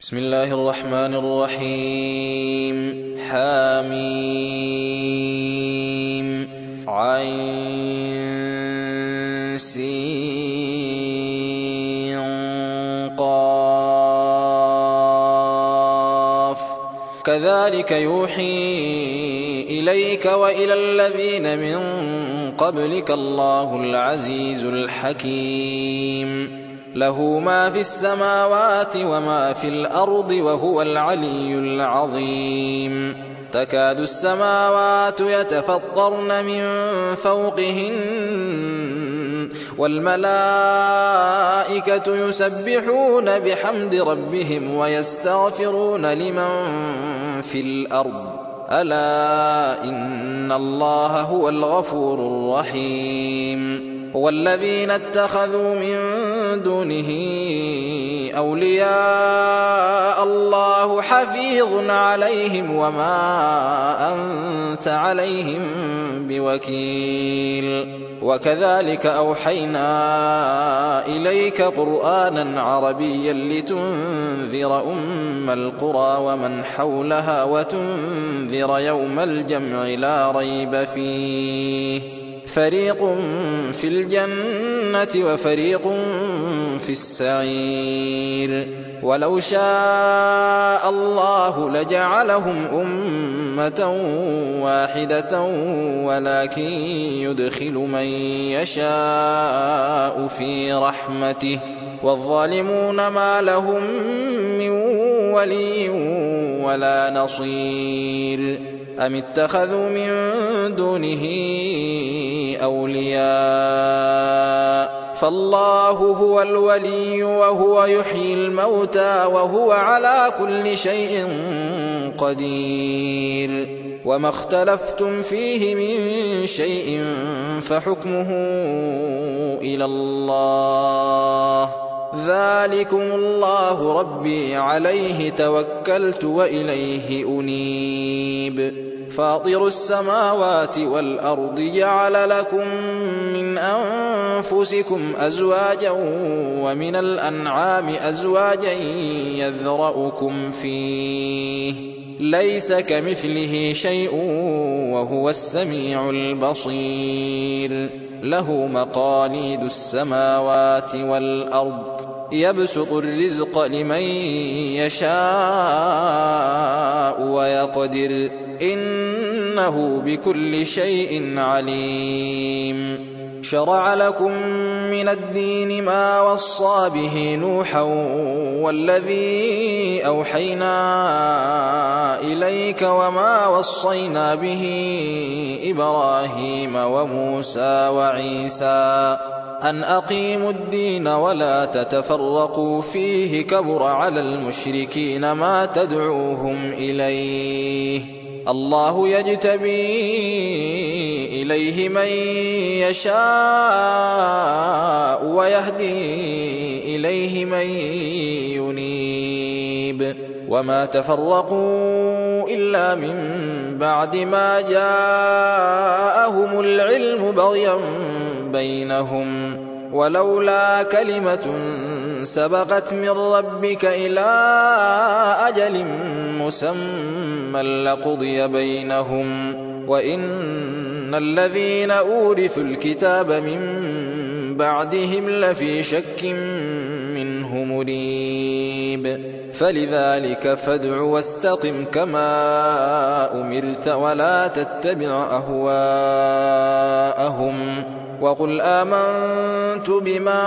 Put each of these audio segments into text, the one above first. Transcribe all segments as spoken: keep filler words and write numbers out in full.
بسم الله الرحمن الرحيم. حاميم عين سين قاف كذلك يوحي إليك وإلى الذين من قبلك الله العزيز الحكيم له ما في السماوات وما في الأرض وهو العلي العظيم. تكاد السماوات يتفطرن من فوقهن والملائكة يسبحون بحمد ربهم ويستغفرون لمن في الأرض ألا إن الله هو الغفور الرحيم. والذين اتخذوا من دونه أولياء الله حفيظ عليهم وما أنت عليهم بوكيل. وكذلك أوحينا إليك قرآنا عربيا لتنذر أم القرى ومن حولها وتنذر يوم الجمع لا ريب فيه فريق في الجنة وفريق في السعير. ولو شاء الله لجعلهم أمة واحدة ولكن يدخل من يشاء في رحمته والظالمون ما لهم من ولي ولا نصير. أم اتخذوا من دونه أولياء فالله هو الولي وهو يحيي الموتى وهو على كل شيء قدير. وما اختلفتم فيه من شيء فحكمه إلى الله ذلكم الله ربي عليه توكلت وإليه أنيب. فاطر السماوات والأرض جعل لكم من أنفسكم أزواجا ومن الأنعام أزواجا يذرأكم فيه ليس كمثله شيء وهو السميع البصير. له مقاليد السماوات والأرض يبسط الرزق لمن يشاء ويقدر إنه بكل شيء عليم. شرع لكم من الدين ما وصى به نوحا والذي أوحينا إليك وما وصينا به إبراهيم وموسى وعيسى أن أقيموا الدين ولا تتفرقوا فيه كبر على المشركين ما تدعوهم إليه. الله يجتبي إليه من يشاء ويهدي إليه من ينيب. وما تفرقوا إلا من بعد ما جاءهم العلم بغيا بينهم ولولا كلمة سبقت من ربك إلى أجل مسمى لقضي بينهم وإن الذين أورثوا الكتاب من بعدهم لفي شك منه مريب. فلذلك فادع واستقم كما أمرت ولا تتبع أهواءهم وقل آمنت بما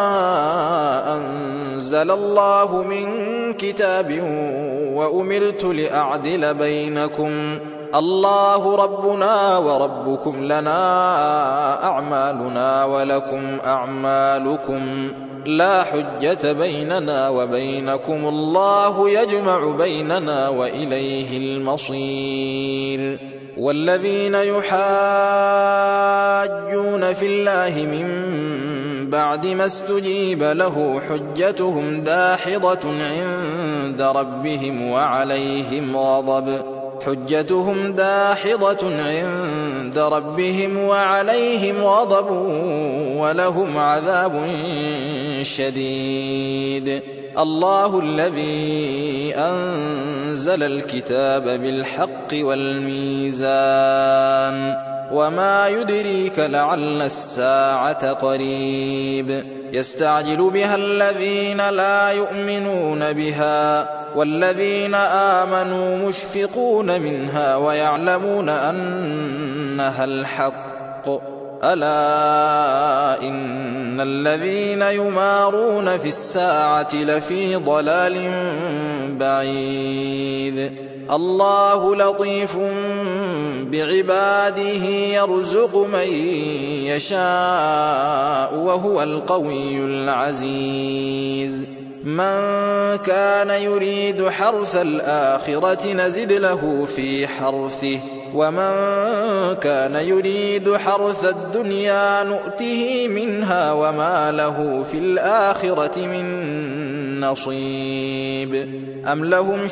أنزل الله من كتاب وأمرت لأعدل بينكم الله ربنا وربكم لنا أعمالنا ولكم أعمالكم لا حجة بيننا وبينكم الله يجمع بيننا وإليه المصير. والذين يحاجون في الله من بعد ما استجيب له حجتهم داحضة عند ربهم وعليهم غضب حجتهم داحضة عند ربهم وعليهم غضب ولهم عذاب شديد. الله الذي أنزل الكتاب بالحق والميزان وما يدريك لعل الساعة قريب يستعجل بها الذين لا يؤمنون بها والذين آمنوا مشفقون منها ويعلمون أنها الحق ألا إن الذين يمارون في الساعة لفي ضلال بعيد. الله لطيف بعباده يرزق من يشاء وهو القوي العزيز. من كان يريد حرث الآخرة نزد له في حرثه ومن كان يريد حرث الدنيا نؤته منها وما له في الآخرة من نصيب. أم لهم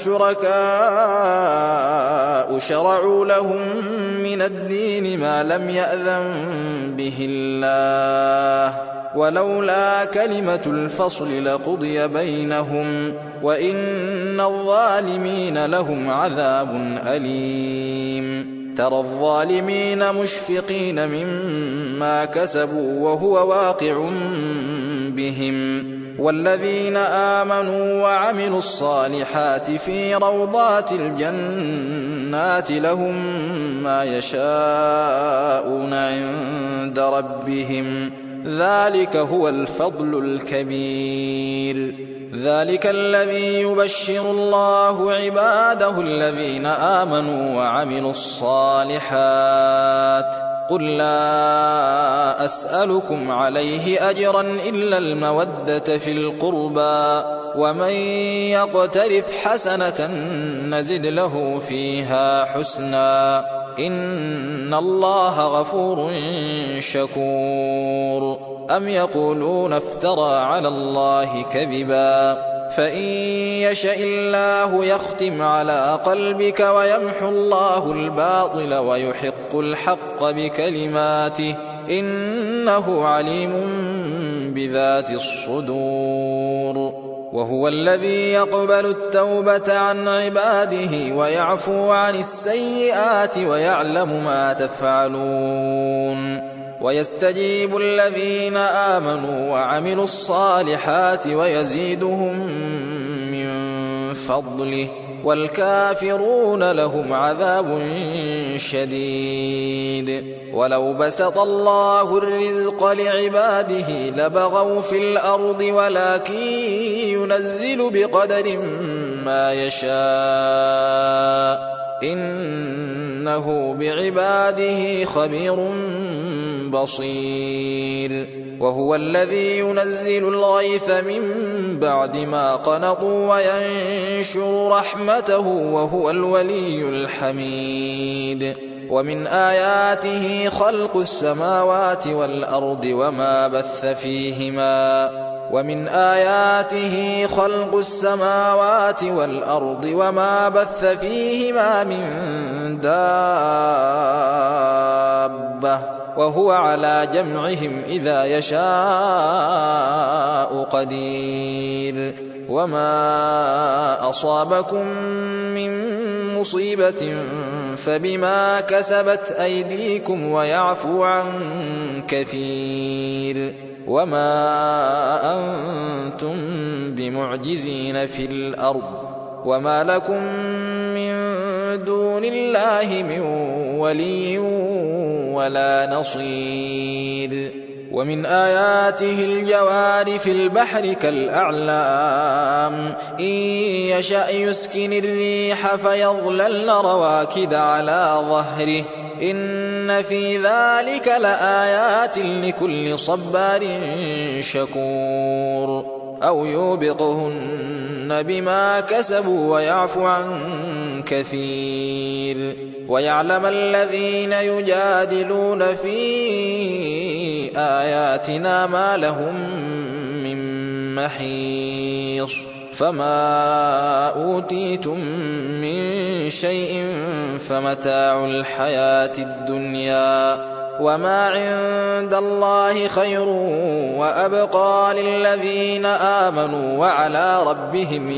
شركاء شرعوا لهم من الدين ما لم يأذن به الله ولولا كلمة الفصل لقضي بينهم وإن الظالمين لهم عذاب أليم. ترى الظالمين مشفقين مما كسبوا وهو واقع بهم والذين آمنوا وعملوا الصالحات في روضات الجنات لهم ما يشاءون عند ربهم ذلك هو الفضل الكبير. ذلك الذي يبشر الله عباده الذين آمنوا وعملوا الصالحات قل لا أسألكم عليه أجرا إلا المودة في القربى ومن يقترف حسنة نزد له فيها حسنا إن الله غفور شكور. أم يقولون افترى على الله كذبا فإن يشأ الله يختم على قلبك ويمحو الله الباطل ويحق الحق بكلماته إنه عليم بذات الصدور. وهو الذي يقبل التوبة عن عباده ويعفو عن السيئات ويعلم ما تفعلون ويستجيب الذين آمنوا وعملوا الصالحات ويزيدهم من فضله والكافرون لهم عذاب شديد. ولو بسط الله الرزق لعباده لبغوا في الأرض ولكن ينزل بقدر ما يشاء إنه بعباده خبير بصير. وهو الذي ينزل الغيث من بعد ما قنطوا وينشر رحمته وهو الولي الحميد. ومن آياته خلق السماوات والأرض وما بث فيهما ومن آياته خلق السماوات والأرض وما بث فيهما من دابة وهو على جمعهم إذا يشاء قدير. وما أصابكم من مصيبة فبما كسبت أيديكم ويعفو عن كثير. وما أنتم بمعجزين في الأرض وما لكم من دون الله من ولي ولا نصير. ومن آياته الجوار في البحر كالأعلام إن يشأ يسكن الريح فيظللن رواكد على ظهره إن في ذلك لآيات لكل صبار شكور. أو يوبقهن بما كسبوا ويعفو عن كثير. ويعلم الذين يجادلون في آياتنا ما لهم من محيص. فما أوتيتم من شيء فمتاع الحياة الدنيا وما عند الله خير وأبقى للذين آمنوا وعلى ربهم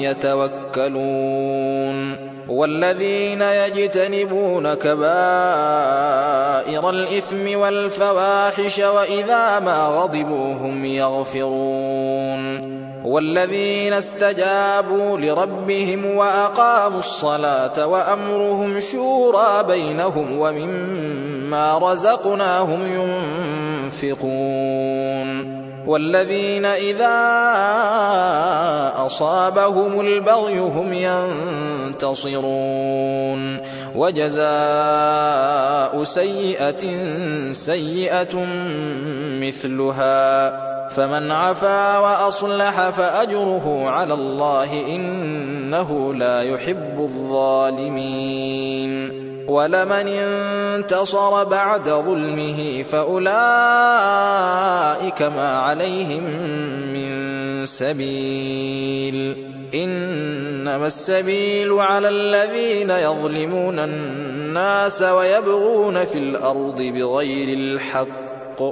يتوكلون والذين يجتنبون كبائر الإثم والفواحش وإذا ما غضبوا هم يغفرون والذين استجابوا لربهم وأقاموا الصلاة وأمرهم شورى بينهم ومما رزقناهم ينفقون والذين إذا أصابهم البغي هم ينتصرون وجزاء سيئة سيئة مثلها فمن عفا وأصلح فأجره على الله إنه لا يحب الظالمين ولمن انتصر بعد ظلمه فأولئك ما عليهم من سبيل إنما السبيل على الذين يظلمون الناس ويبغون في الأرض بغير الحق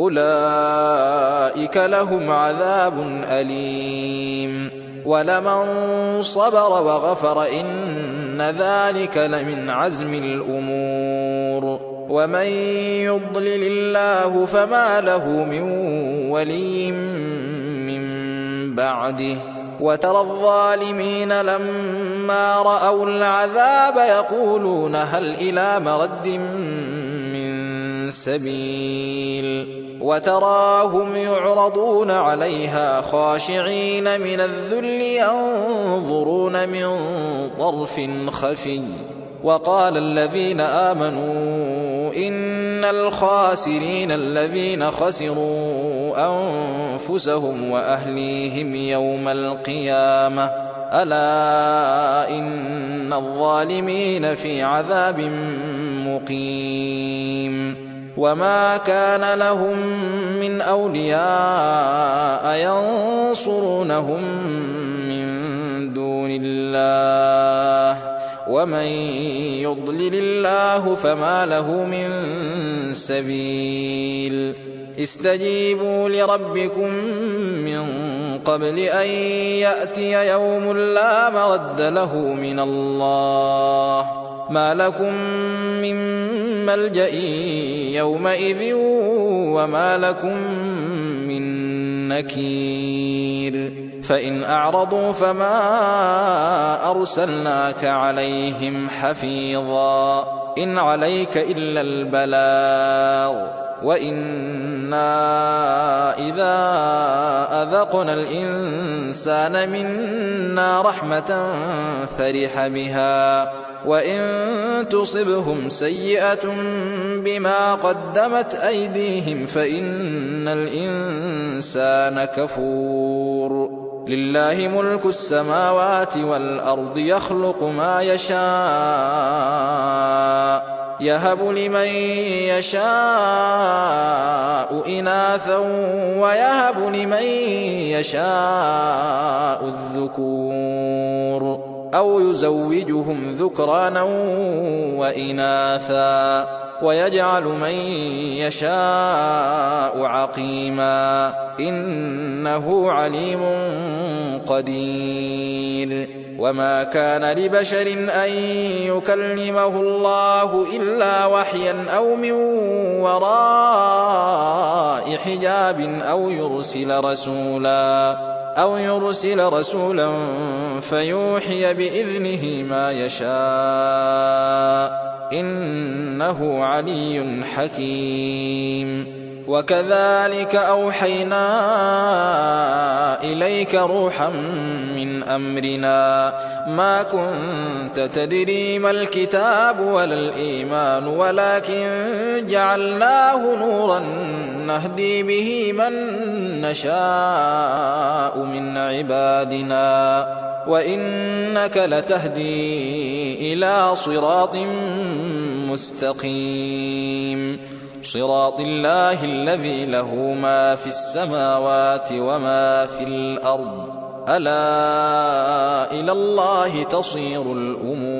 أولئك لهم عذاب أليم ولمن صبر وغفر إن ذلك لمن عزم الأمور ومن يضلل الله فما له من ولي من بعده وترى الظالمين لما رأوا العذاب يقولون هل إلى مرد من سبيل وتراهم يعرضون عليها خاشعين من الذل ينظرون من طرف خفي وقال الذين آمنوا إن الخاسرين الذين خسروا أنفسهم وأهليهم يوم القيامة ألا إن الظالمين في عذاب مقيم وما كان لهم من أولياء ينصرونهم من دون الله ومن يضلل الله فما له من سبيل استجيبوا لربكم من قبل أن يأتي يوم لا مرد له من الله ما لكم من ملجأ يومئذ وما لكم من نكير فإن أعرضوا فما أرسلناك عليهم حفيظا إن عليك إلا البلاغ وإنا إذا أذقنا الإنسان منا رحمة فرح بها وإن تصبهم سيئة بما قدمت أيديهم فإن الإنسان كفور لله ملك السماوات والأرض يخلق ما يشاء يهب لمن يشاء إناثا ويهب لمن يشاء الذكور أو يزوجهم ذكرانا وإناثا ويجعل من يشاء عقيما إنه عليم قدير وما كان لبشر أن يكلمه الله إلا وحيا أو من وراء حجاب أو يرسل رسولا أو يرسل رسولا فيوحي بإذنه ما يشاء إنه علي حكيم وكذلك أوحينا إليك روحا من أمرنا ما كنت تدري ما الكتاب ولا الإيمان ولكن جعلناه نورا نهدي به من نشاء من عبادنا وإنك لتهدي إلى صراط مستقيم صراط الله الذي له ما في السماوات وما في الأرض ألا إلى الله تصير الأمور